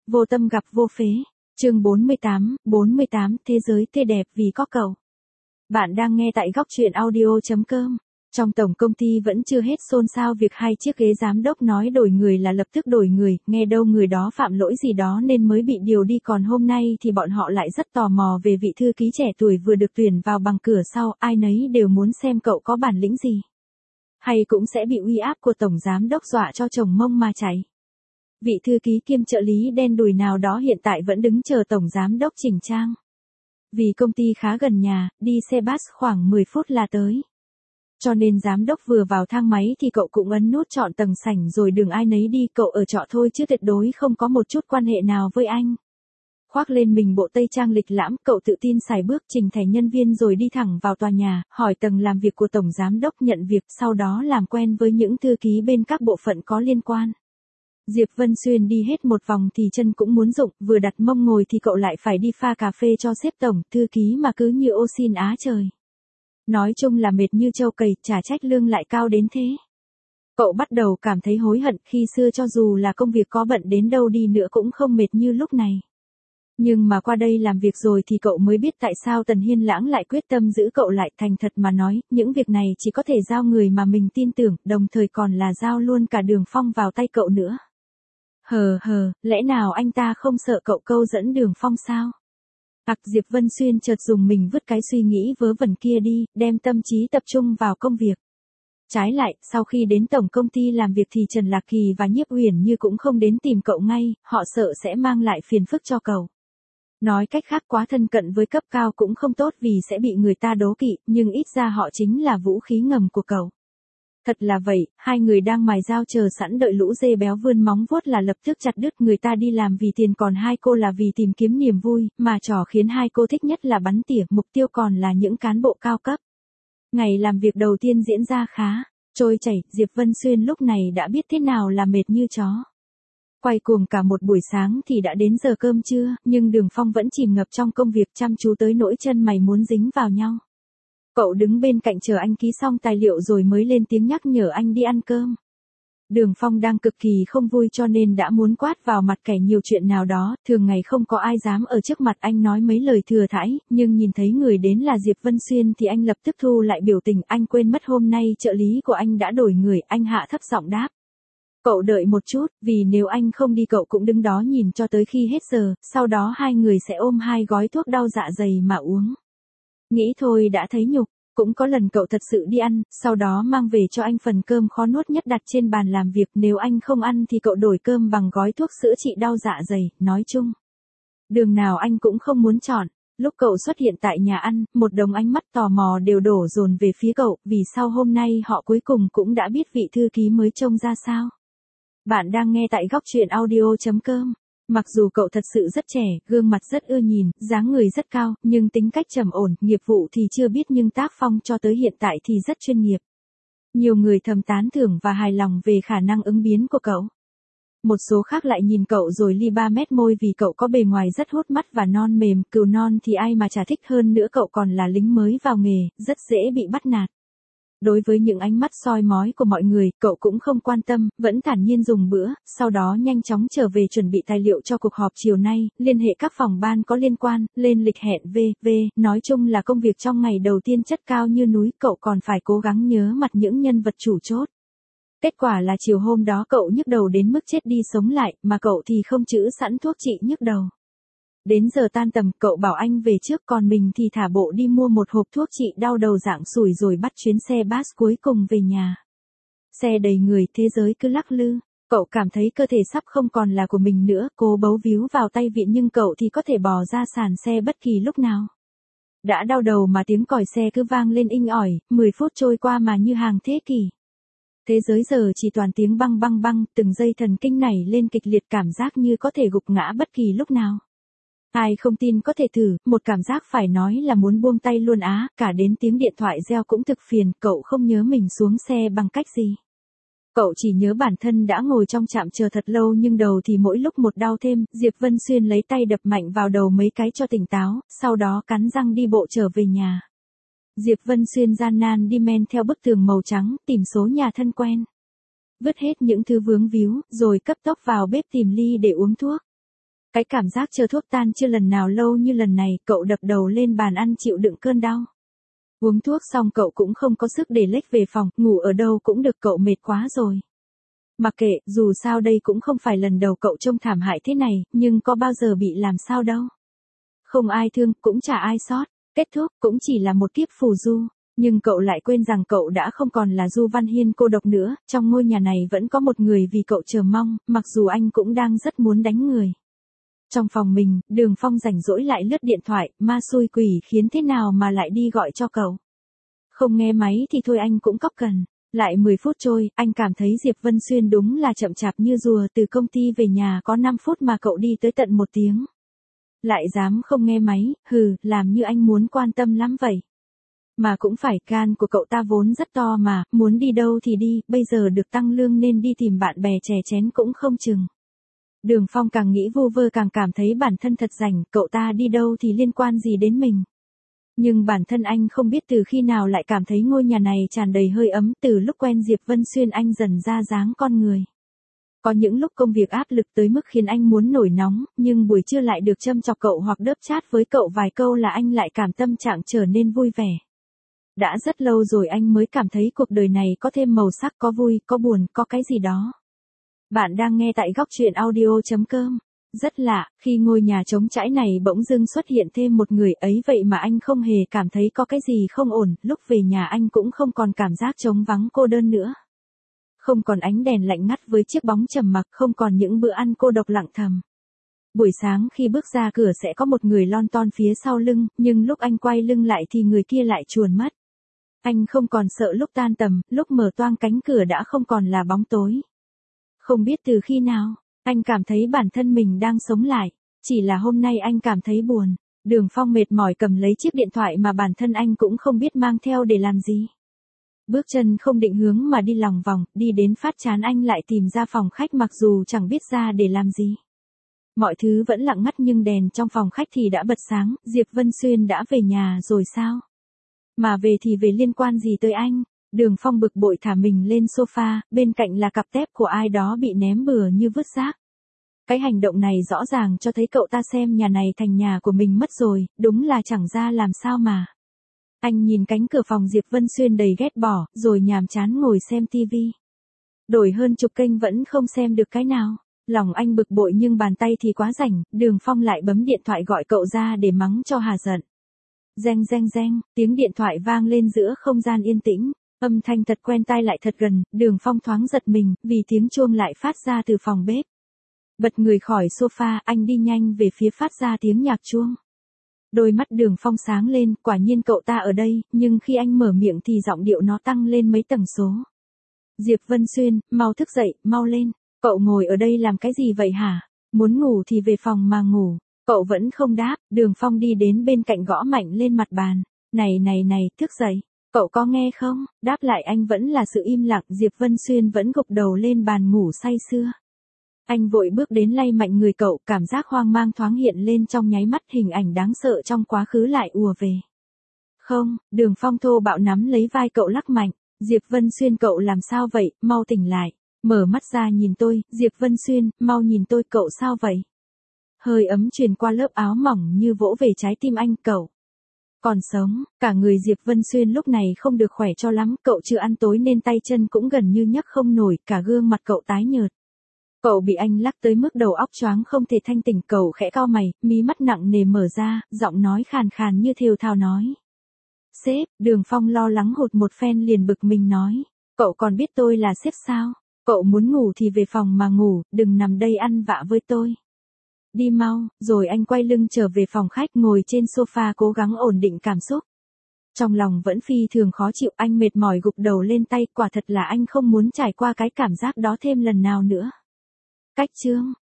Vô tâm gặp vô phế. Chương 48, thế giới tươi đẹp vì có cậu. Bạn đang nghe tại góc truyện audio.com. Trong tổng công ty vẫn chưa hết xôn xao việc 2 chiếc ghế giám đốc nói đổi người là lập tức đổi người, nghe đâu người đó phạm lỗi gì đó nên mới bị điều đi, còn hôm nay thì bọn họ lại rất tò mò về vị thư ký trẻ tuổi vừa được tuyển vào bằng cửa sau, ai nấy đều muốn xem cậu có bản lĩnh gì. Hay cũng sẽ bị uy áp của tổng giám đốc dọa cho chồng mông mà chạy. Vị thư ký kiêm trợ lý đen đùi nào đó hiện tại vẫn đứng chờ tổng giám đốc chỉnh trang. Vì công ty khá gần nhà, đi xe bus khoảng 10 phút là tới. Cho nên giám đốc vừa vào thang máy thì cậu cũng ấn nút chọn tầng sảnh rồi đường ai nấy đi, cậu ở trọ thôi chứ tuyệt đối không có một chút quan hệ nào với anh. Khoác lên mình bộ tây trang lịch lãm, cậu tự tin sải bước trình thẻ nhân viên rồi đi thẳng vào tòa nhà, hỏi tầng làm việc của tổng giám đốc nhận việc, sau đó làm quen với những thư ký bên các bộ phận có liên quan. Diệp Vân Xuyên đi hết một vòng thì chân cũng muốn rụng, vừa đặt mông ngồi thì cậu lại phải đi pha cà phê cho sếp tổng, thư ký mà cứ như ô xin á trời. Nói chung là mệt như trâu cầy, chả trách lương lại cao đến thế. Cậu bắt đầu cảm thấy hối hận, khi xưa cho dù là công việc có bận đến đâu đi nữa cũng không mệt như lúc này. Nhưng mà qua đây làm việc rồi thì cậu mới biết tại sao Tần Hiên Lãng lại quyết tâm giữ cậu lại. Thành thật mà nói, những việc này chỉ có thể giao người mà mình tin tưởng, đồng thời còn là giao luôn cả Đường Phong vào tay cậu nữa. Lẽ nào anh ta không sợ cậu câu dẫn Đường Phong sao? Diệp Vân Xuyên chợt dùng mình vứt cái suy nghĩ vớ vẩn kia đi, đem tâm trí tập trung vào công việc. Trái lại, sau khi đến tổng công ty làm việc thì Trần Lạc Kỳ và Nhiếp Uyển Như cũng không đến tìm cậu ngay, họ sợ sẽ mang lại phiền phức cho cậu. Nói cách khác, quá thân cận với cấp cao cũng không tốt vì sẽ bị người ta đố kỵ, nhưng ít ra họ chính là vũ khí ngầm của cậu. Thật là vậy, hai người đang mài dao chờ sẵn đợi lũ dê béo vươn móng vuốt là lập tức chặt đứt. Người ta đi làm vì tiền, còn hai cô là vì tìm kiếm niềm vui, mà trò khiến hai cô thích nhất là bắn tỉa, mục tiêu còn là những cán bộ cao cấp. Ngày làm việc đầu tiên diễn ra khá trôi chảy, Diệp Vân Xuyên lúc này đã biết thế nào là mệt như chó. Quay cuồng cả một buổi sáng thì đã đến giờ cơm trưa, nhưng Đường Phong vẫn chìm ngập trong công việc, chăm chú tới nỗi chân mày muốn dính vào nhau. Cậu đứng bên cạnh chờ anh ký xong tài liệu rồi mới lên tiếng nhắc nhở anh đi ăn cơm. Đường Phong đang cực kỳ không vui cho nên đã muốn quát vào mặt kẻ nhiều chuyện nào đó, thường ngày không có ai dám ở trước mặt anh nói mấy lời thừa thãi, nhưng nhìn thấy người đến là Diệp Vân Xuyên thì anh lập tức thu lại biểu tình. Anh quên mất hôm nay trợ lý của anh đã đổi người, anh hạ thấp giọng đáp. Cậu đợi một chút, vì nếu anh không đi cậu cũng đứng đó nhìn cho tới khi hết giờ, sau đó hai người sẽ ôm 2 gói thuốc đau dạ dày mà uống. Nghĩ thôi đã thấy nhục. Cũng có lần cậu thật sự đi ăn, sau đó mang về cho anh phần cơm khó nuốt nhất đặt trên bàn làm việc, nếu anh không ăn thì cậu đổi cơm bằng gói thuốc sữa trị đau dạ dày, nói chung. Đường nào anh cũng không muốn chọn. Lúc cậu xuất hiện tại nhà ăn, một đống ánh mắt tò mò đều đổ dồn về phía cậu, vì sau hôm nay họ cuối cùng cũng đã biết vị thư ký mới trông ra sao. Bạn đang nghe tại góc truyện audio.com. Mặc dù cậu thật sự rất trẻ, gương mặt rất ưa nhìn, dáng người rất cao, nhưng tính cách trầm ổn, nghiệp vụ thì chưa biết nhưng tác phong cho tới hiện tại thì rất chuyên nghiệp. Nhiều người thầm tán thưởng và hài lòng về khả năng ứng biến của cậu. Một số khác lại nhìn cậu rồi li ba mét môi vì cậu có bề ngoài rất hút mắt và non mềm, cừu non thì ai mà chả thích, hơn nữa cậu còn là lính mới vào nghề, rất dễ bị bắt nạt. Đối với những ánh mắt soi mói của mọi người, cậu cũng không quan tâm, vẫn thản nhiên dùng bữa, sau đó nhanh chóng trở về chuẩn bị tài liệu cho cuộc họp chiều nay, liên hệ các phòng ban có liên quan, lên lịch hẹn nói chung là công việc trong ngày đầu tiên chất cao như núi, cậu còn phải cố gắng nhớ mặt những nhân vật chủ chốt. Kết quả là chiều hôm đó cậu nhức đầu đến mức chết đi sống lại, mà cậu thì không trữ sẵn thuốc trị nhức đầu. Đến giờ tan tầm, cậu bảo anh về trước, còn mình thì thả bộ đi mua một hộp thuốc trị đau đầu dạng sủi rồi bắt chuyến xe bus cuối cùng về nhà. Xe đầy người, thế giới cứ lắc lư. Cậu cảm thấy cơ thể sắp không còn là của mình nữa, cố bấu víu vào tay vịn nhưng cậu thì có thể bò ra sàn xe bất kỳ lúc nào. Đã đau đầu mà tiếng còi xe cứ vang lên inh ỏi, 10 phút trôi qua mà như hàng thế kỷ. Thế giới giờ chỉ toàn tiếng băng băng băng, từng dây thần kinh nảy lên kịch liệt, cảm giác như có thể gục ngã bất kỳ lúc nào. Ai không tin có thể thử, một cảm giác phải nói là muốn buông tay luôn á, cả đến tiếng điện thoại reo cũng thực phiền, cậu không nhớ mình xuống xe bằng cách gì. Cậu chỉ nhớ bản thân đã ngồi trong trạm chờ thật lâu nhưng đầu thì mỗi lúc một đau thêm, Diệp Vân Xuyên lấy tay đập mạnh vào đầu mấy cái cho tỉnh táo, sau đó cắn răng đi bộ trở về nhà. Diệp Vân Xuyên gian nan đi men theo bức tường màu trắng, tìm số nhà thân quen. Vứt hết những thứ vướng víu, rồi cấp tốc vào bếp tìm ly để uống thuốc. Cái cảm giác chờ thuốc tan chưa lần nào lâu như lần này, cậu đập đầu lên bàn ăn chịu đựng cơn đau. Uống thuốc xong cậu cũng không có sức để lếch về phòng, ngủ ở đâu cũng được, cậu mệt quá rồi. Mặc kệ, dù sao đây cũng không phải lần đầu cậu trông thảm hại thế này, nhưng có bao giờ bị làm sao đâu. Không ai thương, cũng chả ai sót, kết thúc cũng chỉ là một kiếp phù du. Nhưng cậu lại quên rằng cậu đã không còn là Du Văn Hiên cô độc nữa, trong ngôi nhà này vẫn có một người vì cậu chờ mong, mặc dù anh cũng đang rất muốn đánh người. Trong phòng mình, Đường Phong rảnh rỗi lại lướt điện thoại, ma xui quỷ khiến thế nào mà lại đi gọi cho cậu. Không nghe máy thì thôi anh cũng cóc cần. Lại 10 phút trôi, anh cảm thấy Diệp Vân Xuyên đúng là chậm chạp như rùa, từ công ty về nhà có 5 phút mà cậu đi tới tận 1 tiếng. Lại dám không nghe máy, làm như anh muốn quan tâm lắm vậy. Mà cũng phải, gan của cậu ta vốn rất to mà, muốn đi đâu thì đi, bây giờ được tăng lương nên đi tìm bạn bè chè chén cũng không chừng. Đường Phong càng nghĩ vu vơ càng cảm thấy bản thân thật rảnh, cậu ta đi đâu thì liên quan gì đến mình. Nhưng bản thân anh không biết từ khi nào lại cảm thấy ngôi nhà này tràn đầy hơi ấm, từ lúc quen Diệp Vân Xuyên anh dần ra dáng con người. Có những lúc công việc áp lực tới mức khiến anh muốn nổi nóng, nhưng buổi trưa lại được châm chọc cậu hoặc đớp chat với cậu vài câu là anh lại cảm tâm trạng trở nên vui vẻ. Đã rất lâu rồi anh mới cảm thấy cuộc đời này có thêm màu sắc, có vui, có buồn, có cái gì đó. Bạn đang nghe tại góc truyện audio.com. Rất lạ, khi ngôi nhà trống trải này bỗng dưng xuất hiện thêm một người ấy vậy mà anh không hề cảm thấy có cái gì không ổn, lúc về nhà anh cũng không còn cảm giác trống vắng cô đơn nữa. Không còn ánh đèn lạnh ngắt với chiếc bóng trầm mặc, không còn những bữa ăn cô độc lặng thầm. Buổi sáng khi bước ra cửa sẽ có một người lon ton phía sau lưng, nhưng lúc anh quay lưng lại thì người kia lại chuồn mất. Anh không còn sợ lúc tan tầm, lúc mở toang cánh cửa đã không còn là bóng tối. Không biết từ khi nào, anh cảm thấy bản thân mình đang sống lại. Chỉ là hôm nay anh cảm thấy buồn. Đường Phong mệt mỏi cầm lấy chiếc điện thoại mà bản thân anh cũng không biết mang theo để làm gì. Bước chân không định hướng mà đi lòng vòng, đi đến phát chán anh lại tìm ra phòng khách mặc dù chẳng biết ra để làm gì. Mọi thứ vẫn lặng ngắt nhưng đèn trong phòng khách thì đã bật sáng, Diệp Vân Xuyên đã về nhà rồi sao? Mà về thì về liên quan gì tới anh? Đường Phong bực bội thả mình lên sofa, bên cạnh là cặp tép của ai đó bị ném bừa như vứt rác. Cái hành động này rõ ràng cho thấy cậu ta xem nhà này thành nhà của mình mất rồi, đúng là chẳng ra làm sao mà. Anh nhìn cánh cửa phòng Diệp Vân Xuyên đầy ghét bỏ, rồi nhàm chán ngồi xem tivi. Đổi hơn chục kênh vẫn không xem được cái nào. Lòng anh bực bội nhưng bàn tay thì quá rảnh, Đường Phong lại bấm điện thoại gọi cậu ra để mắng cho hà giận. Reng reng reng, tiếng điện thoại vang lên giữa không gian yên tĩnh. Âm thanh thật quen tai lại thật gần, Đường Phong thoáng giật mình, vì tiếng chuông lại phát ra từ phòng bếp. Bật người khỏi sofa, anh đi nhanh về phía phát ra tiếng nhạc chuông. Đôi mắt Đường Phong sáng lên, quả nhiên cậu ta ở đây, nhưng khi anh mở miệng thì giọng điệu nó tăng lên mấy tầng số. Diệp Vân Xuyên, mau thức dậy, mau lên. Cậu ngồi ở đây làm cái gì vậy hả? Muốn ngủ thì về phòng mà ngủ. Cậu vẫn không đáp, Đường Phong đi đến bên cạnh gõ mạnh lên mặt bàn. Này, thức dậy. Cậu có nghe không? Đáp lại anh vẫn là sự im lặng, Diệp Vân Xuyên vẫn gục đầu lên bàn ngủ say sưa. Anh vội bước đến lay mạnh người cậu, cảm giác hoang mang thoáng hiện lên trong nháy mắt, hình ảnh đáng sợ trong quá khứ lại ùa về. Không, Đường Phong thô bạo nắm lấy vai cậu lắc mạnh. Diệp Vân Xuyên, cậu làm sao vậy, mau tỉnh lại. Mở mắt ra nhìn tôi, Diệp Vân Xuyên, mau nhìn tôi, cậu sao vậy? Hơi ấm truyền qua lớp áo mỏng như vỗ về trái tim anh, cậu còn sống. Cả người Diệp Vân Xuyên lúc này không được khỏe cho lắm, cậu chưa ăn tối nên tay chân cũng gần như nhấc không nổi, cả gương mặt cậu tái nhợt. Cậu bị anh lắc tới mức đầu óc choáng không thể thanh tỉnh, cậu khẽ cau mày, mí mắt nặng nề mở ra, giọng nói khàn khàn như thều thào nói. Sếp, Đường Phong lo lắng hụt một phen liền bực mình nói. Cậu còn biết tôi là sếp sao? Cậu muốn ngủ thì về phòng mà ngủ, đừng nằm đây ăn vạ với tôi. Đi mau, rồi anh quay lưng trở về phòng khách, ngồi trên sofa cố gắng ổn định cảm xúc. Trong lòng vẫn phi thường khó chịu, anh mệt mỏi gục đầu lên tay, quả thật là anh không muốn trải qua cái cảm giác đó thêm lần nào nữa. Cách chương